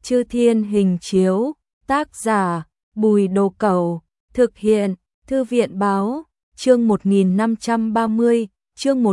Chư Thiên Hình Chiếu, tác giả Bùi Đồ Cẩu, thực hiện Thư viện Báo, chương 1530, chương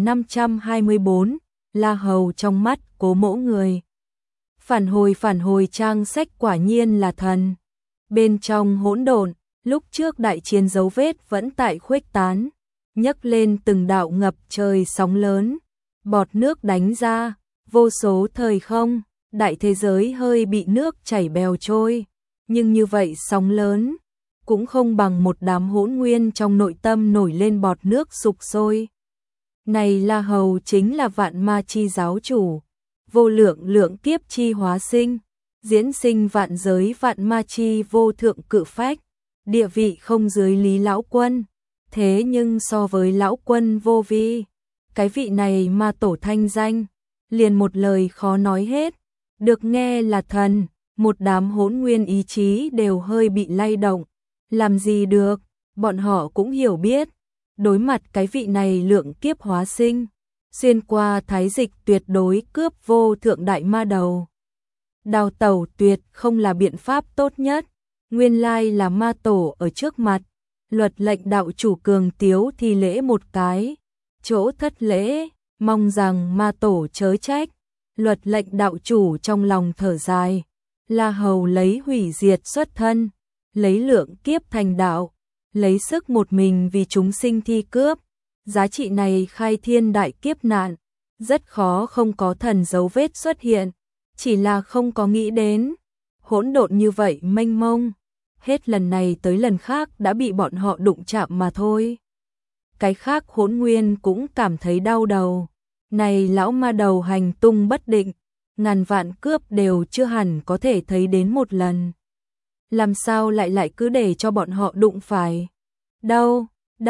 1524, La Hầu trong mắt Cố Mỗ người. Phản hồi trang sách quả nhiên là thần. Bên trong hỗn độn, lúc trước đại chiến dấu vết vẫn tại khuếch tán, nhấc lên từng đạo ngập trời sóng lớn, bọt nước đánh ra, vô số thời không, đại thế giới hơi bị nước chảy bèo trôi, nhưng như vậy sóng lớn cũng không bằng một đám hỗn nguyên trong nội tâm nổi lên bọt nước sục sôi. Này La Hầu chính là vạn ma chi giáo chủ, vô lượng lượng kiếp chi hóa sinh, diễn sinh vạn giới vạn ma chi vô thượng cự phách, địa vị không dưới Lý Lão Quân, thế nhưng so với Lão Quân vô vi, cái vị này ma tổ thanh danh, liền một lời khó nói hết, được nghe là thần, một đám hỗn nguyên ý chí đều hơi bị lay động, làm gì được, bọn họ cũng hiểu biết, đối mặt cái vị này lượng kiếp hóa sinh, xuyên qua thái dịch tuyệt đối cướp vô thượng đại ma đầu. Đào tẩu tuyệt không là biện pháp tốt nhất, nguyên lai là ma tổ ở trước mặt, luật lệnh đạo chủ cường tiếu thi lễ một cái, chỗ thất lễ, mong rằng ma tổ chớ trách, luật lệnh đạo chủ trong lòng thở dài, La Hầu lấy hủy diệt xuất thân, lấy lượng kiếp thành đạo, lấy sức một mình vì chúng sinh thi cướp, giá trị này khai thiên đại kiếp nạn, rất khó không có thần dấu vết xuất hiện, chỉ là không có nghĩ đến, hỗn độn như vậy mênh mông, hết lần này tới lần khác đã bị bọn họ đụng chạm mà thôi. Cái khác hỗn nguyên cũng cảm thấy đau đầu, này lão ma đầu hành tung bất định, ngàn vạn cướp đều chưa hẳn có thể thấy đến một lần. Làm sao lại cứ để cho bọn họ đụng phải? Đâu,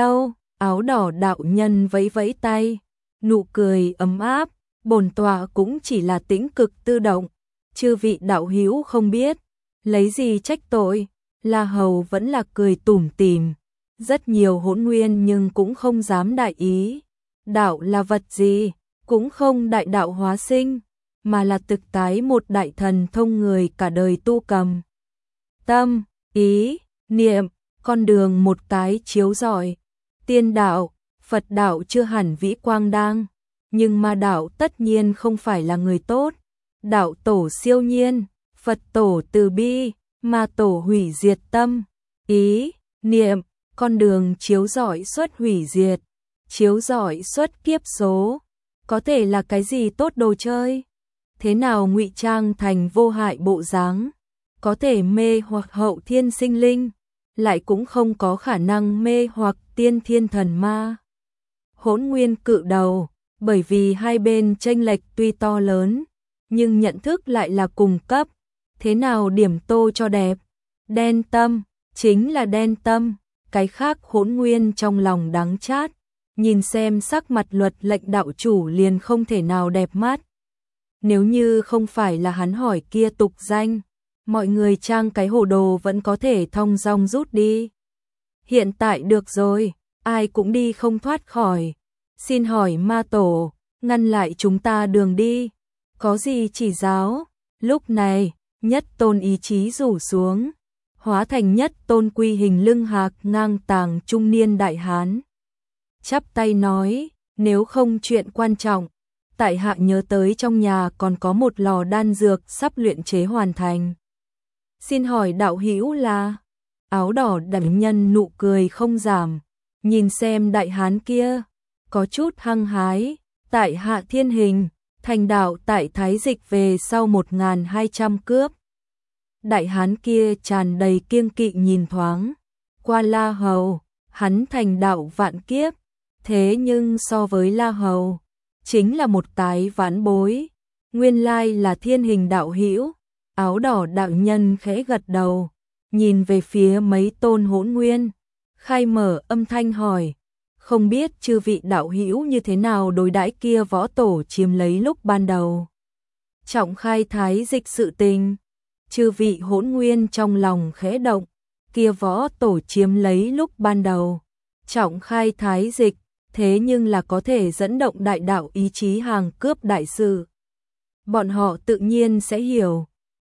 áo đỏ đạo nhân vẫy vẫy tay, nụ cười ấm áp, bổn tọa cũng chỉ là tĩnh cực tự động, chư vị đạo hữu không biết, lấy gì trách tội, La Hầu vẫn là cười tủm tỉm, rất nhiều hỗn nguyên nhưng cũng không dám đại ý, đạo là vật gì, cũng không đại đạo hóa sinh, mà là thực tái một đại thần thông người cả đời tu cầm. Tâm, ý, niệm, con đường một cái chiếu rọi, tiên đạo, Phật đạo chưa hẳn vĩ quang đang, nhưng ma đạo tất nhiên không phải là người tốt, đạo tổ siêu nhiên, Phật tổ từ bi, ma tổ hủy diệt tâm, ý, niệm, con đường chiếu rọi xuất hủy diệt, chiếu rọi xuất kiếp số, có thể là cái gì tốt đồ chơi, thế nào ngụy trang thành vô hại bộ dáng, có thể mê hoặc hậu thiên sinh linh, lại cũng không có khả năng mê hoặc tiên thiên thần ma. Hỗn nguyên cự đầu, bởi vì hai bên chênh lệch tuy to lớn, nhưng nhận thức lại là cùng cấp, thế nào điểm tô cho đẹp, đen tâm, chính là đen tâm, cái khác hỗn nguyên trong lòng đắng chát, nhìn xem sắc mặt luật lệnh đạo chủ liền không thể nào đẹp mắt. Nếu như không phải là hắn hỏi kia tục danh, mọi người trang cái hồ đồ vẫn có thể thong dong rút đi. Hiện tại được rồi, ai cũng đi không thoát khỏi. Xin hỏi ma tổ, ngăn lại chúng ta đường đi. Có gì chỉ giáo? Lúc này, nhất tôn ý chí rủ xuống, hóa thành nhất tôn quy hình lưng hạc ngang tàng trung niên đại hán. Chắp tay nói, nếu không chuyện quan trọng, tại hạ nhớ tới trong nhà còn có một lò đan dược sắp luyện chế hoàn thành. Xin hỏi đạo hữu là? Áo đỏ đạo nhân nụ cười không giảm, nhìn xem đại hán kia, có chút hăng hái, tại hạ thiên hình, thành đạo tại thái dịch về sau 1200 cướp. Đại hán kia tràn đầy kiêng kỵ nhìn thoáng, qua La Hầu, hắn thành đạo vạn kiếp, thế nhưng so với La Hầu, chính là một tái vãn bối, nguyên lai là thiên hình đạo hữu. Áo đỏ đạo nhân khẽ gật đầu, nhìn về phía mấy tôn hỗn nguyên, khai mở âm thanh hỏi, không biết chư vị đạo hữu như thế nào đối đãi kia võ tổ chiếm lấy lúc ban đầu. Trọng khai thái dịch sự tình, chư vị hỗn nguyên trong lòng khẽ động, kia võ tổ chiếm lấy lúc ban đầu. Trọng khai thái dịch, thế nhưng là có thể dẫn động đại đạo ý chí hàng cướp đại sự. Bọn họ tự nhiên sẽ hiểu.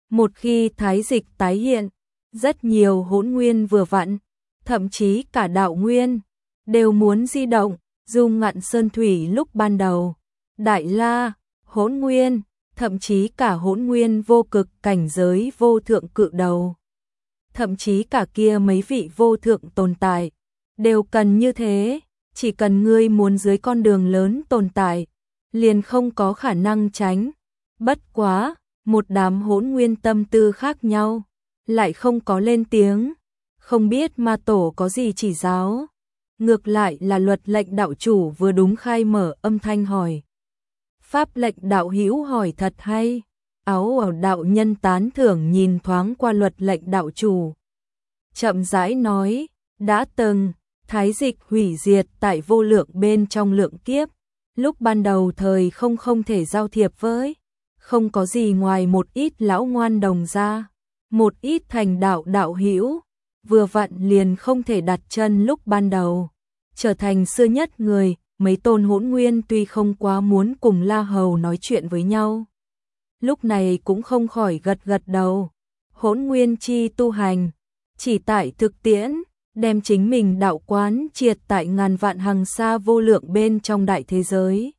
Một khi thái dịch tái hiện, rất nhiều hỗn nguyên vừa vặn, thậm chí cả đạo nguyên, đều muốn di động, dung ngạn sơn thủy lúc ban đầu. Đại la, hỗn nguyên, thậm chí cả hỗn nguyên vô cực cảnh giới vô thượng cự đầu. Thậm chí cả kia mấy vị vô thượng tồn tại, đều cần như thế, chỉ cần ngươi muốn dưới con đường lớn tồn tại, liền không có khả năng tránh. Bất quá, một đám hỗn nguyên tâm tư khác nhau, lại không có lên tiếng, không biết ma tổ có gì chỉ giáo. Ngược lại là luật lệnh đạo chủ vừa đúng khai mở âm thanh hỏi. Pháp lệnh đạo hữu hỏi thật hay. Áo ở đạo nhân tán thưởng nhìn thoáng qua luật lệnh đạo chủ. Chậm rãi nói, đã từng, thái dịch hủy diệt tại vô lượng bên trong lượng kiếp. Lúc ban đầu thời không thể giao thiệp với, không có gì ngoài một ít lão ngoan đồng ra, một ít thành đạo đạo hữu, vừa vặn liền không thể đặt chân lúc ban đầu. Trở thành xưa nhất người, mấy tôn hỗn nguyên tuy không quá muốn cùng La Hầu nói chuyện với nhau. Lúc này cũng không khỏi gật gật đầu. Hỗn nguyên chi tu hành, chỉ tại thực tiễn, đem chính mình đạo quán triệt tại ngàn vạn hằng xa vô lượng bên trong đại thế giới.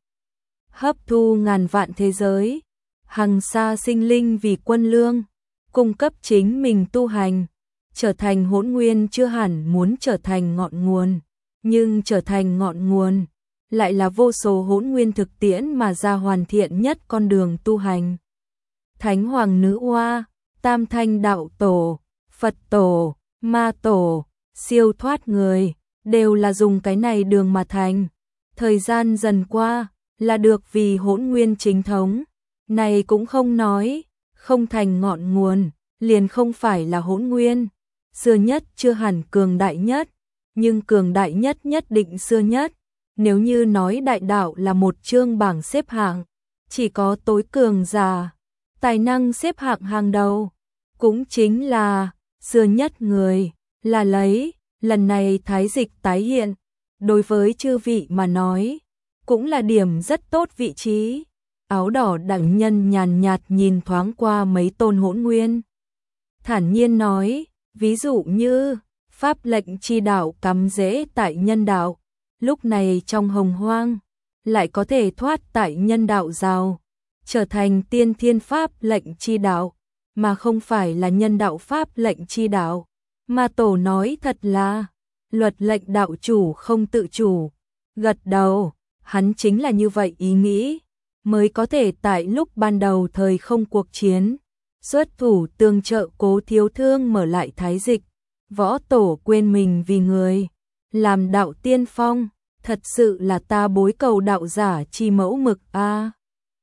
Hấp thu ngàn vạn thế giới, hằng xa sinh linh vì quân lương, cung cấp chính mình tu hành. Trở thành hỗn nguyên chưa hẳn muốn trở thành ngọn nguồn, nhưng trở thành ngọn nguồn, lại là vô số hỗn nguyên thực tiễn mà ra hoàn thiện nhất con đường tu hành. Thánh Hoàng Nữ Oa, Tam Thanh Đạo Tổ, Phật Tổ, Ma Tổ, siêu thoát người, đều là dùng cái này đường mà thành. Thời gian dần qua, là được vì hỗn nguyên chính thống. Này cũng không nói, không thành ngọn nguồn, liền không phải là hỗn nguyên. Xưa nhất chưa hẳn cường đại nhất, nhưng cường đại nhất nhất định xưa nhất. Nếu như nói đại đạo là một chương bảng xếp hạng, chỉ có tối cường giả, tài năng xếp hạng hàng đầu, cũng chính là xưa nhất người, là lấy, lần này thái dịch tái hiện, đối với chư vị mà nói, cũng là điểm rất tốt vị trí. Áo đỏ đẳng nhân nhàn nhạt nhìn thoáng qua mấy tôn hỗn nguyên. Thản nhiên nói, ví dụ như, pháp lệnh chi đạo cắm rễ tại nhân đạo, lúc này trong hồng hoang, lại có thể thoát tại nhân đạo rào, trở thành tiên thiên pháp lệnh chi đạo, mà không phải là nhân đạo pháp lệnh chi đạo. Mà tổ nói thật là, luật lệnh đạo chủ không tự chủ, gật đầu, hắn chính là như vậy ý nghĩ, mới có thể tại lúc ban đầu thời không cuộc chiến, xuất thủ tương trợ Cố Thiếu Thương mở lại thái dịch. Võ tổ quên mình vì người, làm đạo tiên phong, thật sự là ta bối cầu đạo giả chi mẫu mực a.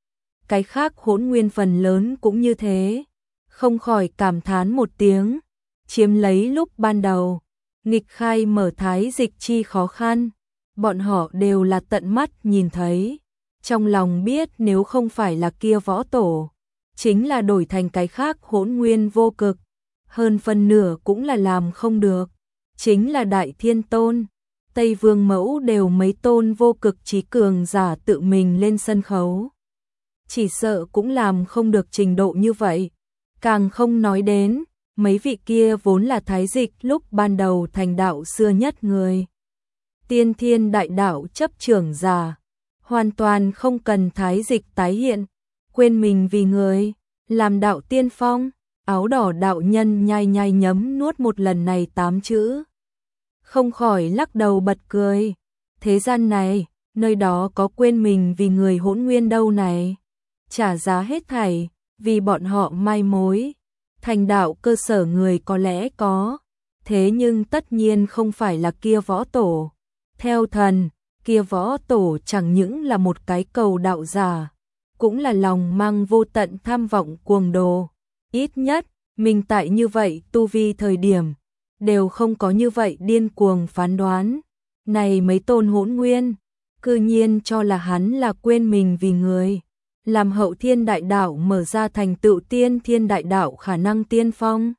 Cái khác hỗn nguyên phần lớn cũng như thế, không khỏi cảm thán một tiếng, chiếm lấy lúc ban đầu, nghịch khai mở thái dịch chi khó khăn, bọn họ đều là tận mắt nhìn thấy, trong lòng biết nếu không phải là kia võ tổ, chính là đổi thành cái khác hỗn nguyên vô cực. Hơn phân nửa cũng là làm không được, chính là Đại Thiên Tôn, Tây Vương Mẫu đều mấy tôn vô cực trí cường giả tự mình lên sân khấu. Chỉ sợ cũng làm không được trình độ như vậy, càng không nói đến, mấy vị kia vốn là thái dịch lúc ban đầu thành đạo xưa nhất người. Tiên thiên đại đạo chấp trưởng giả, hoàn toàn không cần thái dịch tái hiện, quên mình vì người, làm đạo tiên phong. Áo đỏ đạo nhân nhai nhai nhấm nuốt một lần này 8 chữ. Không khỏi lắc đầu bật cười. Thế gian này, nơi đó có quên mình vì người hỗn nguyên đâu này. Trả giá hết thảy, vì bọn họ mai mối. Thành đạo cơ sở người có lẽ có. Thế nhưng tất nhiên không phải là kia võ tổ. Theo thần, kia võ tổ chẳng những là một cái cầu đạo giả, cũng là lòng mang vô tận tham vọng cuồng đồ. Ít nhất, mình tại như vậy tu vi thời điểm, đều không có như vậy điên cuồng phán đoán. Này mấy tôn hỗn nguyên, cư nhiên cho là hắn là quên mình vì người, làm hậu thiên đại đạo mở ra thành tựu tiên thiên đại đạo khả năng tiên phong.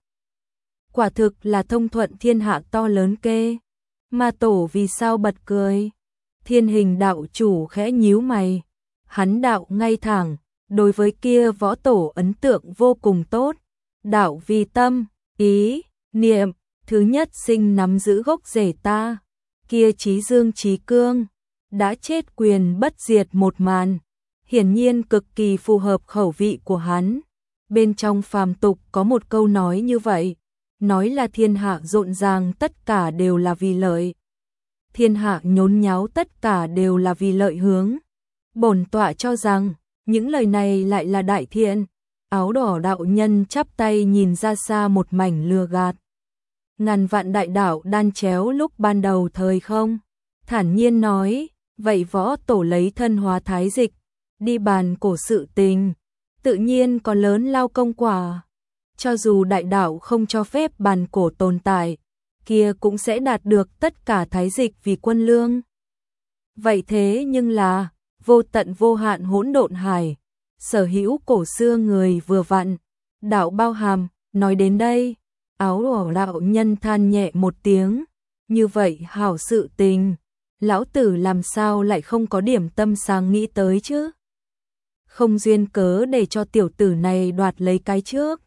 Quả thực là thông thuận thiên hạ to lớn kê. Mà tổ vì sao bật cười? Thiên hình đạo chủ khẽ nhíu mày, hắn đạo ngay thẳng. Đối với kia võ tổ ấn tượng vô cùng tốt, đạo vì tâm, ý, niệm, thứ nhất sinh nắm giữ gốc rễ ta, kia Chí Dương Chí Cương, đã chết quyền bất diệt một màn, hiển nhiên cực kỳ phù hợp khẩu vị của hắn. Bên trong phàm tục có một câu nói như vậy, nói là thiên hạ rộn ràng tất cả đều là vì lợi. Thiên hạ nhốn nháo tất cả đều là vì lợi hướng. Bổn tọa cho rằng, những lời này lại là đại thiện. Áo đỏ đạo nhân chắp tay nhìn ra xa một mảnh lừa gạt. Ngàn vạn đại đạo đan chéo lúc ban đầu thời không. Thản nhiên nói, vậy võ tổ lấy thân hóa thái dịch, đi bàn cổ sự tình, tự nhiên có lớn lao công quả. Cho dù đại đạo không cho phép bàn cổ tồn tại, kia cũng sẽ đạt được tất cả thái dịch vì quân lương. Vậy thế nhưng là, vô tận vô hạn hỗn độn hải, sở hữu cổ xưa người vừa vặn, đạo bao hàm, nói đến đây, áo đỏ đạo nhân than nhẹ một tiếng, như vậy hảo sự tình, lão tử làm sao lại không có điểm tâm sáng nghĩ tới chứ? Không duyên cớ để cho tiểu tử này đoạt lấy cái trước.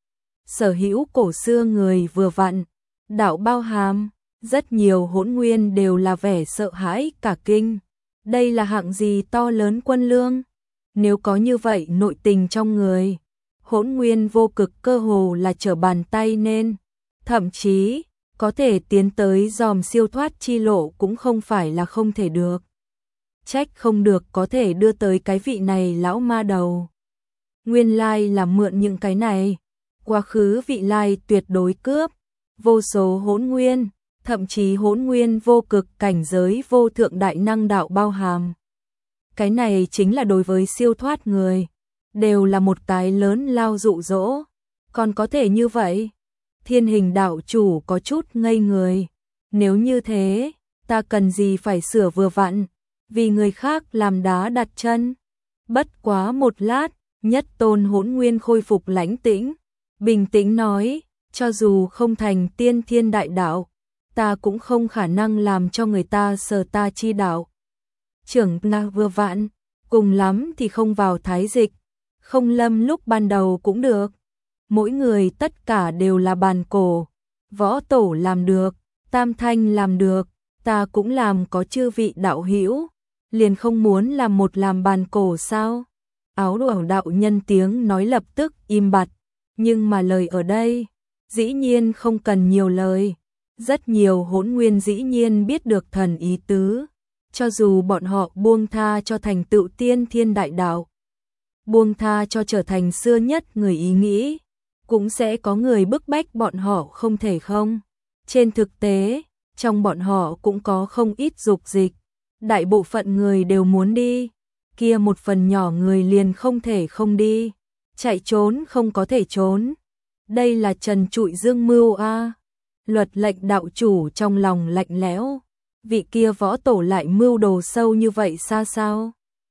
Sở hữu cổ xưa người vừa vặn, đạo bao hàm, rất nhiều hỗn nguyên đều là vẻ sợ hãi cả kinh. Đây là hạng gì to lớn quân lương? Nếu có như vậy nội tình trong người, hỗn nguyên vô cực cơ hồ là trở bàn tay nên, thậm chí có thể tiến tới dòm siêu thoát chi lộ cũng không phải là không thể được. Trách không được có thể đưa tới cái vị này lão ma đầu. Nguyên lai là mượn những cái này, quá khứ vị lai tuyệt đối cướp, vô số hỗn nguyên, thậm chí hỗn nguyên vô cực cảnh giới vô thượng đại năng đạo bao hàm. Cái này chính là đối với siêu thoát người, đều là một cái lớn lao dụ dỗ. Còn có thể như vậy? Thiên Hình đạo chủ có chút ngây người. Nếu như thế, ta cần gì phải sửa vừa vặn, vì người khác làm đá đặt chân. Bất quá một lát, nhất tôn hỗn nguyên khôi phục lãnh tĩnh, bình tĩnh nói, cho dù không thành tiên thiên đại đạo, ta cũng không khả năng làm cho người ta sờ ta chi đạo. Trưởng là vừa vặn, cùng lắm thì không vào thái dịch, không lâm lúc ban đầu cũng được. Mỗi người tất cả đều là bàn cổ, võ tổ làm được, tam thanh làm được, ta cũng làm có chư vị đạo hữu, liền không muốn làm một làm bàn cổ sao? Áo đỏ đạo nhân tiếng nói lập tức im bặt, nhưng mà lời ở đây, dĩ nhiên không cần nhiều lời. Rất nhiều hỗn nguyên dĩ nhiên biết được thần ý tứ, cho dù bọn họ buông tha cho thành tựu tiên thiên đại đạo, buông tha cho trở thành xưa nhất người ý nghĩ, cũng sẽ có người bức bách bọn họ không thể không. Trên thực tế, trong bọn họ cũng có không ít dục dịch, đại bộ phận người đều muốn đi, kia một phần nhỏ người liền không thể không đi, chạy trốn không có thể trốn. Đây là trần trụi dương mưu a. Luật lệnh đạo chủ trong lòng lạnh lẽo, vị kia võ tổ lại mưu đồ sâu như vậy xa sao?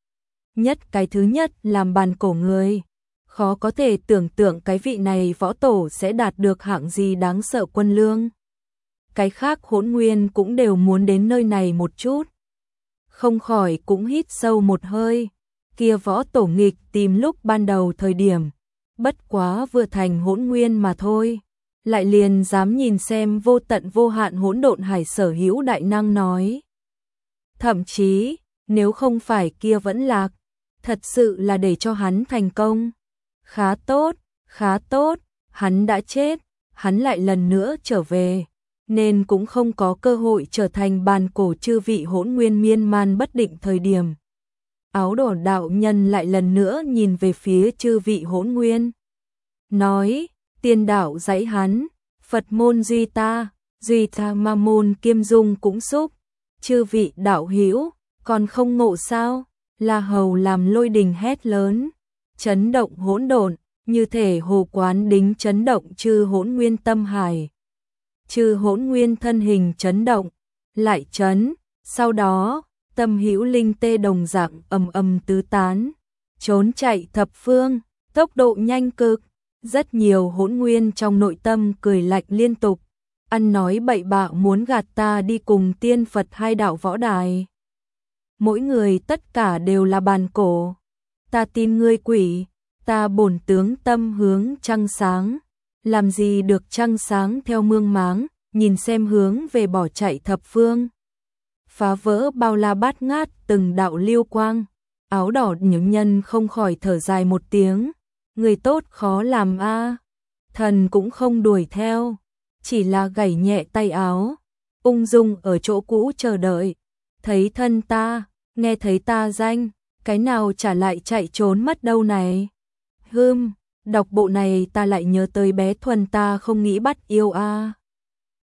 Nhất cái thứ nhất làm bàn cổ người, khó có thể tưởng tượng cái vị này võ tổ sẽ đạt được hạng gì đáng sợ quân lương. Cái khác hỗn nguyên cũng đều muốn đến nơi này một chút. Không khỏi cũng hít sâu một hơi, kia võ tổ nghịch tìm lúc ban đầu thời điểm, bất quá vừa thành hỗn nguyên mà thôi. Lại liền dám nhìn xem vô tận vô hạn hỗn độn hải sở hữu đại năng nói. Thậm chí, nếu không phải kia vẫn lạc, thật sự là để cho hắn thành công. Khá tốt, hắn đã chết, hắn lại lần nữa trở về, nên cũng không có cơ hội trở thành bàn cổ chư vị hỗn nguyên miên man bất định thời điểm. Áo đỏ đạo nhân lại lần nữa nhìn về phía chư vị hỗn nguyên. Nói, tiên đạo dãy hắn, Phật môn duy ta ma môn kiêm dung cũng xúc, chư vị đạo hữu còn không ngộ sao? La Hầu làm lôi đình hét lớn, chấn động hỗn độn, như thể hồ quán đính chấn động chư hỗn nguyên tâm hải. Chư hỗn nguyên thân hình chấn động, lại chấn, sau đó, tâm hữu linh tê đồng dạng ầm ầm tứ tán, trốn chạy thập phương, tốc độ nhanh cực. Rất nhiều hỗn nguyên trong nội tâm cười lạnh liên tục, ăn nói bậy bạ muốn gạt ta đi cùng tiên Phật hai đạo võ đài. Mỗi người tất cả đều là bàn cổ. Ta tin ngươi quỷ, ta bổn tướng tâm hướng trăng sáng, làm gì được trăng sáng theo mương máng, nhìn xem hướng về bỏ chạy thập phương. Phá vỡ bao la bát ngát từng đạo liêu quang, áo đỏ những nhân không khỏi thở dài một tiếng, người tốt khó làm a. Thần cũng không đuổi theo, chỉ là gảy nhẹ tay áo, ung dung ở chỗ cũ chờ đợi. Thấy thân ta, nghe thấy ta danh, cái nào trả lại chạy trốn mất đâu này. Đọc bộ này ta lại nhớ tới bé Thuần ta không nghĩ bắt yêu a.